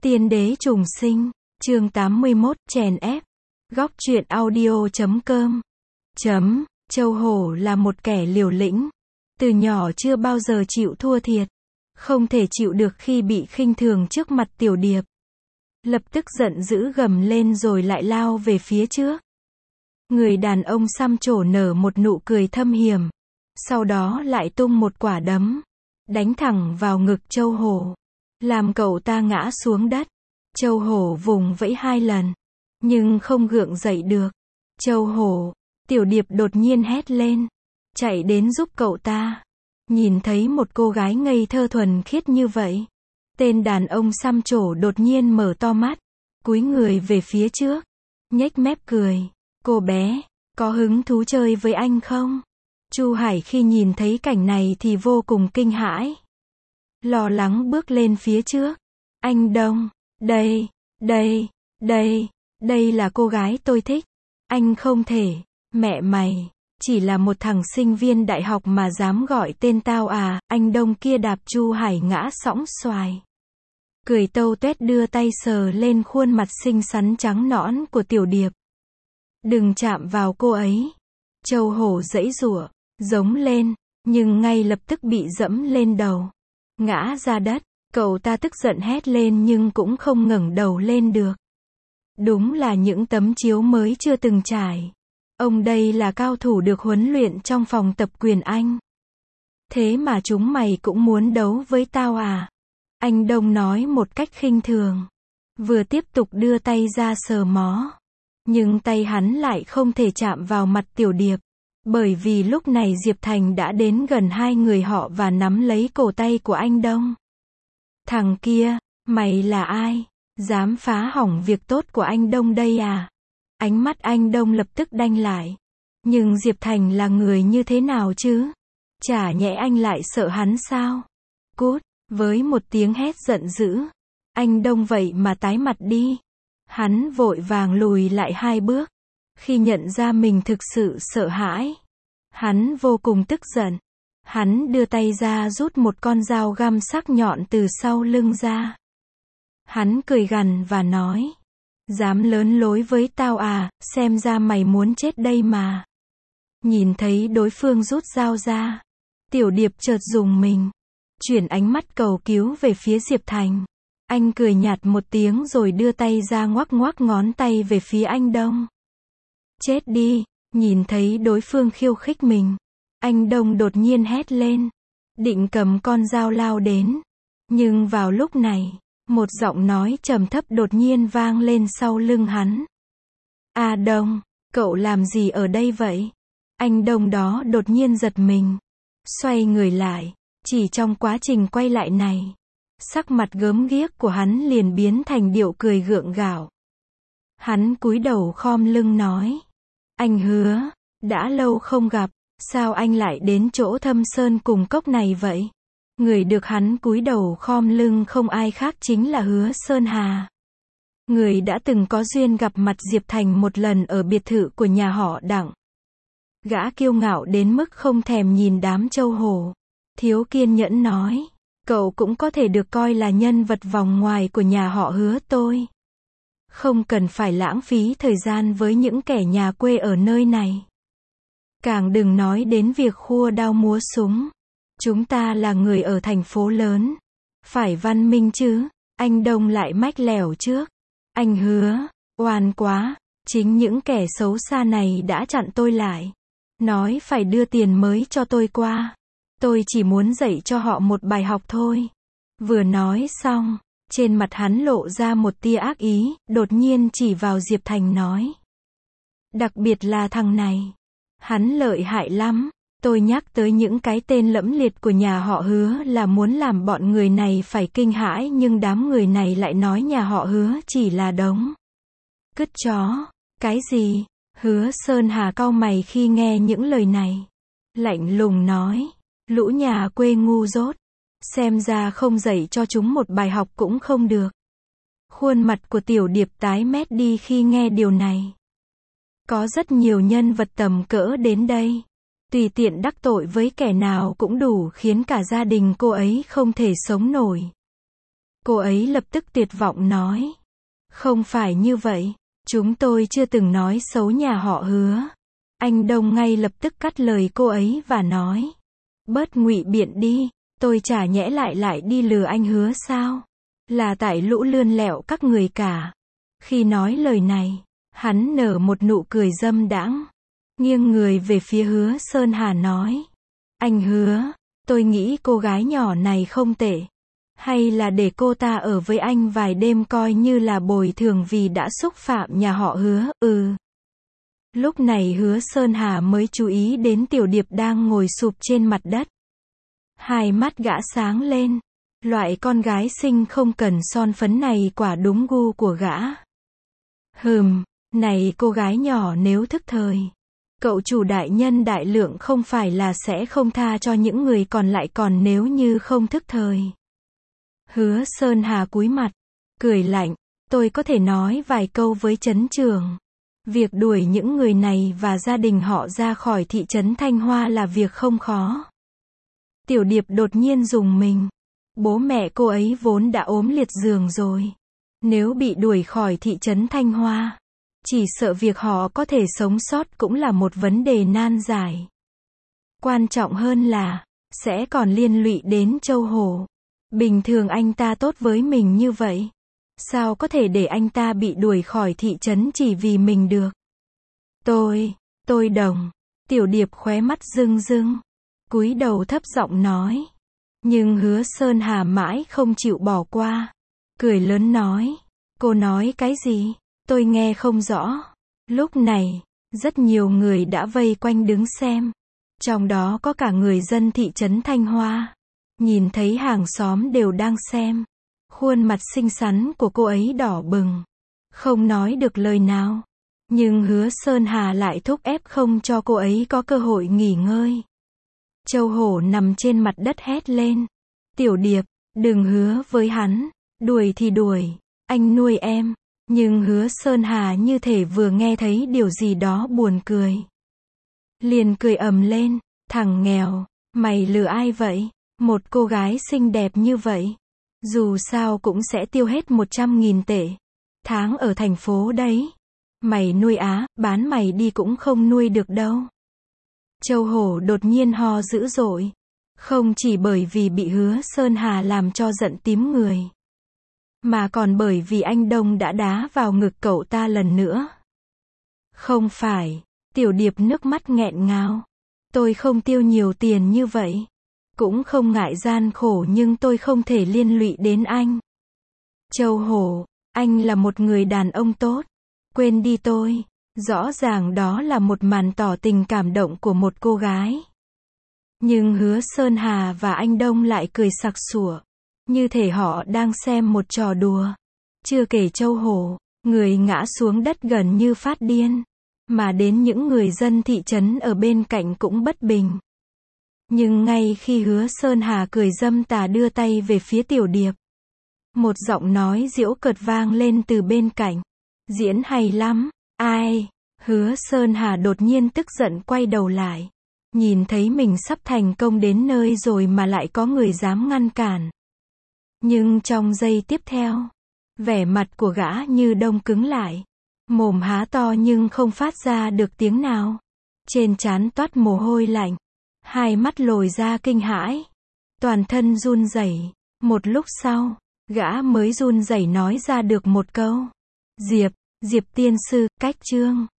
Tiên đế trùng sinh, chương 81, chèn ép. Góc truyện audio.com. Châu Hổ là một kẻ liều lĩnh. Từ nhỏ chưa bao giờ chịu thua thiệt. Không thể chịu được khi bị khinh thường trước mặt Tiểu Điệp. Lập tức giận dữ gầm lên rồi lại lao về phía trước. Người đàn ông xăm trổ nở một nụ cười thâm hiểm. Sau đó lại tung một quả đấm. Đánh thẳng vào ngực Châu Hổ. Làm cậu ta ngã xuống đất. Châu Hổ vùng vẫy 2 lần. Nhưng không gượng dậy được. Châu Hổ, Tiểu Điệp đột nhiên hét lên. Chạy đến giúp cậu ta. Nhìn thấy một cô gái ngây thơ thuần khiết như vậy. Tên đàn ông xăm trổ đột nhiên mở to mắt. Cúi người về phía trước. Nhếch mép cười. Cô bé, có hứng thú chơi với anh không? Chu Hải khi nhìn thấy cảnh này thì vô cùng kinh hãi. Lo lắng bước lên phía trước. Anh Đông, đây là cô gái tôi thích. Anh không thể, mẹ mày, chỉ là một thằng sinh viên đại học mà dám gọi tên tao à, anh Đông kia đạp Chu Hải ngã sõng xoài. Cười tâu tuét đưa tay sờ lên khuôn mặt xinh xắn trắng nõn của Tiểu Điệp. Đừng chạm vào cô ấy. Châu Hổ giãy giụa, giống lên, nhưng ngay lập tức bị dẫm lên đầu. Ngã ra đất, cậu ta tức giận hét lên nhưng cũng không ngẩng đầu lên được. Đúng là những tấm chiếu mới chưa từng trải. Ông đây là cao thủ được huấn luyện trong phòng tập quyền Anh. Thế mà chúng mày cũng muốn đấu với tao à? Anh Đông nói một cách khinh thường. Vừa tiếp tục đưa tay ra sờ mó. Nhưng tay hắn lại không thể chạm vào mặt Tiểu Điệp. Bởi vì lúc này Diệp Thành đã đến gần hai người họ và nắm lấy cổ tay của anh Đông. Thằng kia, mày là ai? Dám phá hỏng việc tốt của anh Đông đây à? Ánh mắt anh Đông lập tức đanh lại. Nhưng Diệp Thành là người như thế nào chứ? Chả nhẽ anh lại sợ hắn sao? Cút, với một tiếng hét giận dữ. Anh Đông vậy mà tái mặt đi. Hắn vội vàng lùi lại 2 bước. Khi nhận ra mình thực sự sợ hãi. Hắn vô cùng tức giận. Hắn đưa tay ra rút một con dao găm sắc nhọn từ sau lưng ra. Hắn cười gằn và nói. Dám lớn lối với tao à, xem ra mày muốn chết đây mà. Nhìn thấy đối phương rút dao ra. Tiểu Điệp chợt rùng mình. Chuyển ánh mắt cầu cứu về phía Diệp Thành. Anh cười nhạt một tiếng rồi đưa tay ra ngoắc ngoắc ngón tay về phía anh Đông. Chết đi, nhìn thấy đối phương khiêu khích mình. Anh Đông đột nhiên hét lên. Định cầm con dao lao đến. Nhưng vào lúc này, một giọng nói trầm thấp đột nhiên vang lên sau lưng hắn. À Đông, cậu làm gì ở đây vậy? Anh Đông đó đột nhiên giật mình. Xoay người lại, chỉ trong quá trình quay lại này. Sắc mặt gớm ghiếc của hắn liền biến thành điệu cười gượng gạo. Hắn cúi đầu khom lưng nói. Anh Hứa, đã lâu không gặp, sao anh lại đến chỗ Thâm Sơn cùng cốc này vậy? Người được hắn cúi đầu khom lưng không ai khác chính là Hứa Sơn Hà. Người đã từng có duyên gặp mặt Diệp Thành một lần ở biệt thự của nhà họ Đặng. Gã kiêu ngạo đến mức không thèm nhìn đám Châu Hổ. Thiếu kiên nhẫn nói. Cậu cũng có thể được coi là nhân vật vòng ngoài của nhà họ Hứa tôi. Không cần phải lãng phí thời gian với những kẻ nhà quê ở nơi này. Càng đừng nói đến việc khua đao múa súng. Chúng ta là người ở thành phố lớn. Phải văn minh chứ. Anh Đông lại mách lẻo trước. Anh Hứa, oan quá. Chính những kẻ xấu xa này đã chặn tôi lại. Nói phải đưa tiền mới cho tôi qua. Tôi chỉ muốn dạy cho họ một bài học thôi. Vừa nói xong, trên mặt hắn lộ ra một tia ác ý, đột nhiên chỉ vào Diệp Thành nói. Đặc biệt là thằng này. Hắn lợi hại lắm. Tôi nhắc tới những cái tên lẫm liệt của nhà họ Hứa là muốn làm bọn người này phải kinh hãi nhưng đám người này lại nói nhà họ Hứa chỉ là đống cứt chó. Cái gì? Hứa Sơn Hà cau mày khi nghe những lời này. Lạnh lùng nói. Lũ nhà quê ngu dốt. Xem ra không dạy cho chúng một bài học cũng không được. Khuôn mặt của Tiểu Điệp tái mét đi khi nghe điều này. Có rất nhiều nhân vật tầm cỡ đến đây. Tùy tiện đắc tội với kẻ nào cũng đủ khiến cả gia đình cô ấy không thể sống nổi. Cô ấy lập tức tuyệt vọng nói. Không phải như vậy. Chúng tôi chưa từng nói xấu nhà họ Hứa. Anh Đông ngay lập tức cắt lời cô ấy và nói. Bớt ngụy biện đi. Tôi chả nhẽ lại đi lừa anh Hứa sao? Là tại lũ lươn lẹo các người cả. Khi nói lời này, hắn nở một nụ cười dâm đãng, nghiêng người về phía Hứa Sơn Hà nói. Anh Hứa, tôi nghĩ cô gái nhỏ này không tệ. Hay là để cô ta ở với anh vài đêm coi như là bồi thường vì đã xúc phạm nhà họ Hứa, Lúc này Hứa Sơn Hà mới chú ý đến Tiểu Điệp đang ngồi sụp trên mặt đất. Hai mắt gã sáng lên. Loại con gái xinh không cần son phấn này quả đúng gu của gã. Này cô gái nhỏ nếu thức thời. Cậu chủ đại nhân đại lượng không phải là sẽ không tha cho những người còn lại còn nếu như không thức thời. Hứa Sơn Hà cúi mặt, cười lạnh, tôi có thể nói vài câu với trấn trưởng. Việc đuổi những người này và gia đình họ ra khỏi thị trấn Thanh Hoa là việc không khó. Tiểu Điệp đột nhiên rùng mình. Bố mẹ cô ấy vốn đã ốm liệt giường rồi. Nếu bị đuổi khỏi thị trấn Thanh Hoa, chỉ sợ việc họ có thể sống sót cũng là một vấn đề nan giải. Quan trọng hơn là, sẽ còn liên lụy đến Châu Hổ. Bình thường anh ta tốt với mình như vậy. Sao có thể để anh ta bị đuổi khỏi thị trấn chỉ vì mình được? Tôi đồng. Tiểu Điệp khóe mắt rưng rưng. Cúi đầu thấp giọng nói. Nhưng Hứa Sơn Hà mãi không chịu bỏ qua. Cười lớn nói. Cô nói cái gì? Tôi nghe không rõ. Lúc này, rất nhiều người đã vây quanh đứng xem. Trong đó có cả người dân thị trấn Thanh Hoa. Nhìn thấy hàng xóm đều đang xem. Khuôn mặt xinh xắn của cô ấy đỏ bừng. Không nói được lời nào. Nhưng Hứa Sơn Hà lại thúc ép không cho cô ấy có cơ hội nghỉ ngơi. Châu Hổ nằm trên mặt đất hét lên. Tiểu Điệp, đừng hứa với hắn. Đuổi thì đuổi. Anh nuôi em. Nhưng Hứa Sơn Hà như thể vừa nghe thấy điều gì đó buồn cười. Liền cười ầm lên. Thằng nghèo, mày lừa ai vậy? Một cô gái xinh đẹp như vậy. Dù sao cũng sẽ tiêu hết 100.000 tệ. Tháng ở thành phố đấy. Mày nuôi bán mày đi cũng không nuôi được đâu. Châu Hổ đột nhiên ho dữ dội. Không chỉ bởi vì bị Hứa Sơn Hà làm cho giận tím người. Mà còn bởi vì anh Đông đã đá vào ngực cậu ta lần nữa. Không phải. Tiểu Điệp nước mắt nghẹn ngào. Tôi không tiêu nhiều tiền như vậy. Cũng không ngại gian khổ nhưng tôi không thể liên lụy đến anh. Châu Hổ, anh là một người đàn ông tốt. Quên đi tôi. Rõ ràng đó là một màn tỏ tình cảm động của một cô gái. Nhưng Hứa Sơn Hà và anh Đông lại cười sặc sủa. Như thể họ đang xem một trò đùa. Chưa kể Châu Hổ, người ngã xuống đất gần như phát điên. Mà đến những người dân thị trấn ở bên cạnh cũng bất bình. Nhưng ngay khi Hứa Sơn Hà cười dâm tà đưa tay về phía Tiểu Điệp. Một giọng nói giễu cợt vang lên từ bên cạnh. Diễn hay lắm. Ai? Hứa Sơn Hà đột nhiên tức giận quay đầu lại. Nhìn thấy mình sắp thành công đến nơi rồi mà lại có người dám ngăn cản. Nhưng trong giây tiếp theo, vẻ mặt của gã như đông cứng lại. Mồm há to nhưng không phát ra được tiếng nào. Trên trán toát mồ hôi lạnh. Hai mắt lồi ra kinh hãi. Toàn thân run rẩy. Một lúc sau, gã mới run rẩy nói ra được một câu. Diệp tiên sư, cách chương.